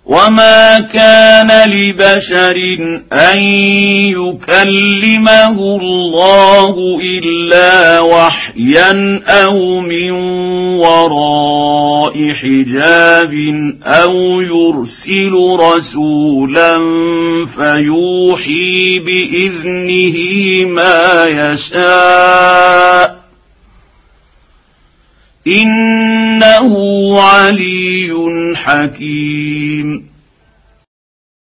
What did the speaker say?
وما كان لبشر أن يكلمه الله إلا وحيا أو من وراء حجاب أو يرسل رسولا فيوحي بإذنه ما يشاء إنه علي حكيم.